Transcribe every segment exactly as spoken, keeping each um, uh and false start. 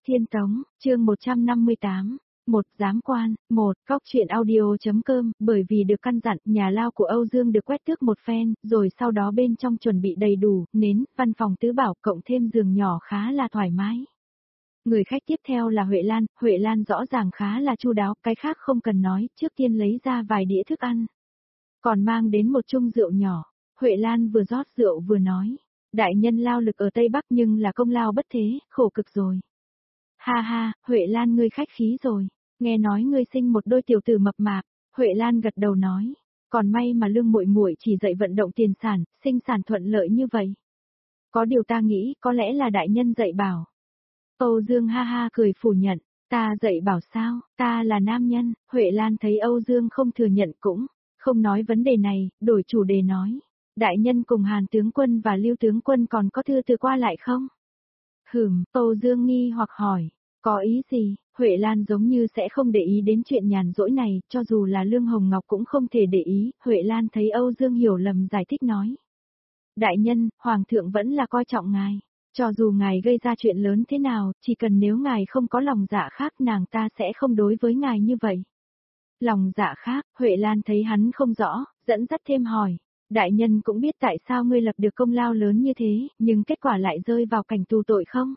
Tiên Tống, chương một trăm năm mươi tám. Một giám quan, một góc truyện audio.com, bởi vì được căn dặn, nhà lao của Âu Dương được quét tước một phen, rồi sau đó bên trong chuẩn bị đầy đủ, nến, văn phòng tứ bảo, cộng thêm giường nhỏ khá là thoải mái. Người khách tiếp theo là Huệ Lan, Huệ Lan rõ ràng khá là chu đáo, cái khác không cần nói, trước tiên lấy ra vài đĩa thức ăn. Còn mang đến một chung rượu nhỏ, Huệ Lan vừa rót rượu vừa nói, đại nhân lao lực ở Tây Bắc nhưng là công lao bất thế, khổ cực rồi. Ha ha, Huệ Lan ngươi khách khí rồi, nghe nói ngươi sinh một đôi tiểu tử mập mạp, Huệ Lan gật đầu nói, còn may mà Lương muội muội chỉ dạy vận động tiền sản, sinh sản thuận lợi như vậy. Có điều ta nghĩ, có lẽ là đại nhân dạy bảo. Âu Dương ha ha cười phủ nhận, ta dạy bảo sao, ta là nam nhân, Huệ Lan thấy Âu Dương không thừa nhận cũng, không nói vấn đề này, đổi chủ đề nói, đại nhân cùng Hàn tướng quân và Lưu tướng quân còn có thư từ qua lại không? Hửm, Âu Dương nghi hoặc hỏi, có ý gì, Huệ Lan giống như sẽ không để ý đến chuyện nhàn rỗi này, cho dù là Lương Hồng Ngọc cũng không thể để ý, Huệ Lan thấy Âu Dương hiểu lầm giải thích nói. Đại nhân, Hoàng thượng vẫn là coi trọng ngài, cho dù ngài gây ra chuyện lớn thế nào, chỉ cần nếu ngài không có lòng dạ khác nàng ta sẽ không đối với ngài như vậy. Lòng dạ khác, Huệ Lan thấy hắn không rõ, dẫn dắt thêm hỏi. Đại nhân cũng biết tại sao ngươi lập được công lao lớn như thế, nhưng kết quả lại rơi vào cảnh tù tội không?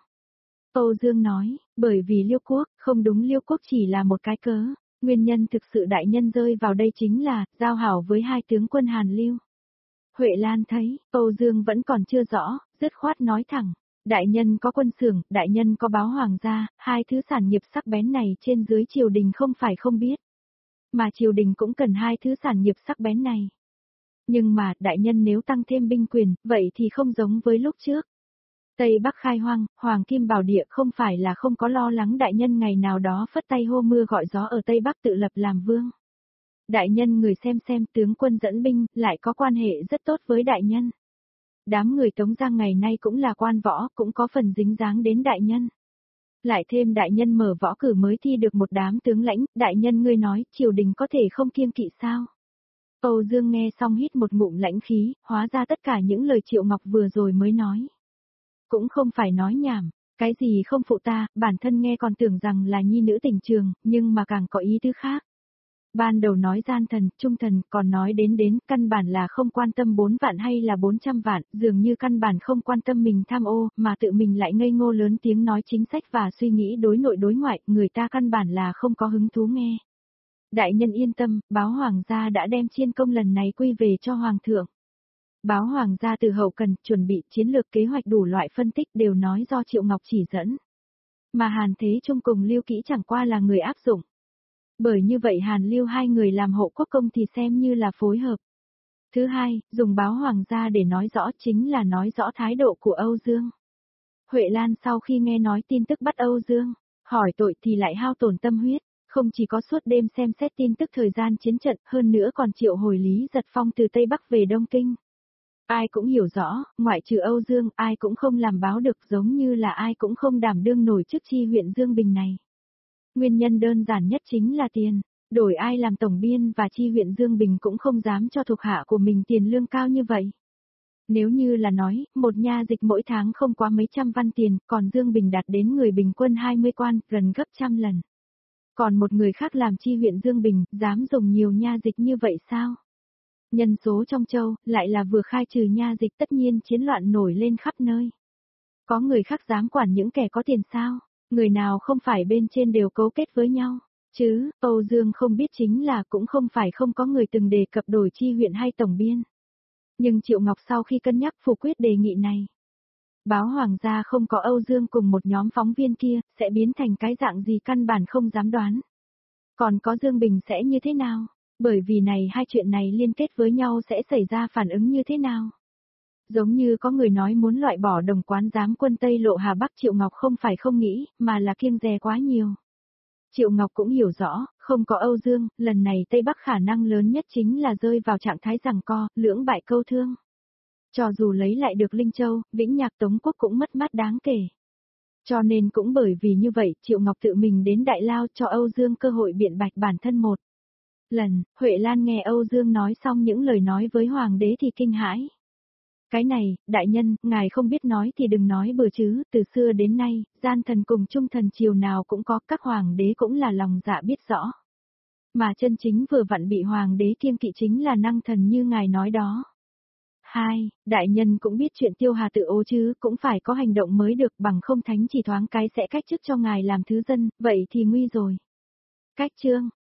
Âu Dương nói, bởi vì Liêu Quốc, không đúng Liêu Quốc chỉ là một cái cớ, nguyên nhân thực sự đại nhân rơi vào đây chính là, giao hảo với hai tướng quân Hàn Lưu. Huệ Lan thấy, Âu Dương vẫn còn chưa rõ, dứt khoát nói thẳng, đại nhân có quân xưởng, đại nhân có báo hoàng gia, hai thứ sản nghiệp sắc bén này trên dưới triều đình không phải không biết. Mà triều đình cũng cần hai thứ sản nghiệp sắc bén này. Nhưng mà, đại nhân nếu tăng thêm binh quyền, vậy thì không giống với lúc trước. Tây Bắc khai hoang, Hoàng Kim Bảo Địa không phải là không có lo lắng đại nhân ngày nào đó phất tay hô mưa gọi gió ở Tây Bắc tự lập làm vương. Đại nhân người xem xem tướng quân dẫn binh, lại có quan hệ rất tốt với đại nhân. Đám người Tống Giang ngày nay cũng là quan võ, cũng có phần dính dáng đến đại nhân. Lại thêm đại nhân mở võ cử mới thi được một đám tướng lãnh, đại nhân ngươi nói, triều đình có thể không kiêng kỵ sao? Âu Dương nghe xong hít một ngụm lãnh khí, hóa ra tất cả những lời Triệu Ngọc vừa rồi mới nói. Cũng không phải nói nhảm, cái gì không phụ ta, bản thân nghe còn tưởng rằng là nhi nữ tình trường, nhưng mà càng có ý tứ khác. Ban đầu nói gian thần, trung thần, còn nói đến đến, căn bản là không quan tâm bốn vạn hay là bốn trăm vạn, dường như căn bản không quan tâm mình tham ô, mà tự mình lại ngây ngô lớn tiếng nói chính sách và suy nghĩ đối nội đối ngoại, người ta căn bản là không có hứng thú nghe. Đại nhân yên tâm, báo hoàng gia đã đem chiên công lần này quy về cho hoàng thượng. Báo hoàng gia từ hậu cần, chuẩn bị chiến lược kế hoạch đủ loại phân tích đều nói do Triệu Ngọc chỉ dẫn. Mà Hàn Thế Trung cùng Lưu Kỹ chẳng qua là người áp dụng. Bởi như vậy Hàn Lưu hai người làm hộ quốc công thì xem như là phối hợp. Thứ hai, dùng báo hoàng gia để nói rõ chính là nói rõ thái độ của Âu Dương. Huệ Lan sau khi nghe nói tin tức bắt Âu Dương, hỏi tội thì lại hao tổn tâm huyết. Không chỉ có suốt đêm xem xét tin tức thời gian chiến trận, hơn nữa còn triệu hồi Lý Giật Phong từ Tây Bắc về Đông Kinh. Ai cũng hiểu rõ, ngoại trừ Âu Dương, ai cũng không làm báo được giống như là ai cũng không đảm đương nổi chức chi huyện Dương Bình này. Nguyên nhân đơn giản nhất chính là tiền, đổi ai làm tổng biên và chi huyện Dương Bình cũng không dám cho thuộc hạ của mình tiền lương cao như vậy. Nếu như là nói, một nha dịch mỗi tháng không quá mấy trăm văn tiền, còn Dương Bình đạt đến người bình quân hai mươi quan, gần gấp trăm lần. Còn một người khác làm chi huyện Dương Bình, dám dùng nhiều nha dịch như vậy sao? Nhân số trong châu, lại là vừa khai trừ nha dịch tất nhiên chiến loạn nổi lên khắp nơi. Có người khác dám quản những kẻ có tiền sao? Người nào không phải bên trên đều cấu kết với nhau? Chứ, Âu Dương không biết chính là cũng không phải không có người từng đề cập đổi chi huyện hay tổng biên. Nhưng Triệu Ngọc sau khi cân nhắc phủ quyết đề nghị này. Báo hoàng gia không có Âu Dương cùng một nhóm phóng viên kia, sẽ biến thành cái dạng gì căn bản không dám đoán. Còn có Dương Bình sẽ như thế nào? Bởi vì này hai chuyện này liên kết với nhau sẽ xảy ra phản ứng như thế nào? Giống như có người nói muốn loại bỏ đồng quán giám quân Tây Lộ Hà Bắc, Triệu Ngọc không phải không nghĩ, mà là kiêng dè quá nhiều. Triệu Ngọc cũng hiểu rõ, không có Âu Dương, lần này Tây Bắc khả năng lớn nhất chính là rơi vào trạng thái giằng co, lưỡng bại câu thương. Cho dù lấy lại được Linh Châu, Vĩnh Nhạc Tống Quốc cũng mất mát đáng kể. Cho nên cũng bởi vì như vậy, Triệu Ngọc tự mình đến Đại Lao cho Âu Dương cơ hội biện bạch bản thân một lần. Huệ Lan nghe Âu Dương nói xong những lời nói với Hoàng đế thì kinh hãi. Cái này, đại nhân, ngài không biết nói thì đừng nói bừa chứ, từ xưa đến nay, gian thần cùng trung thần triều nào cũng có, các hoàng đế cũng là lòng dạ biết rõ. Mà chân chính vừa vặn bị hoàng đế kiêng kỵ chính là năng thần như ngài nói đó. Hai, đại nhân cũng biết chuyện Tiêu Hà tự ố chứ, cũng phải có hành động mới được, bằng không thánh chỉ thoáng cái sẽ cách chức cho ngài làm thứ dân, vậy thì nguy rồi. Cách chương,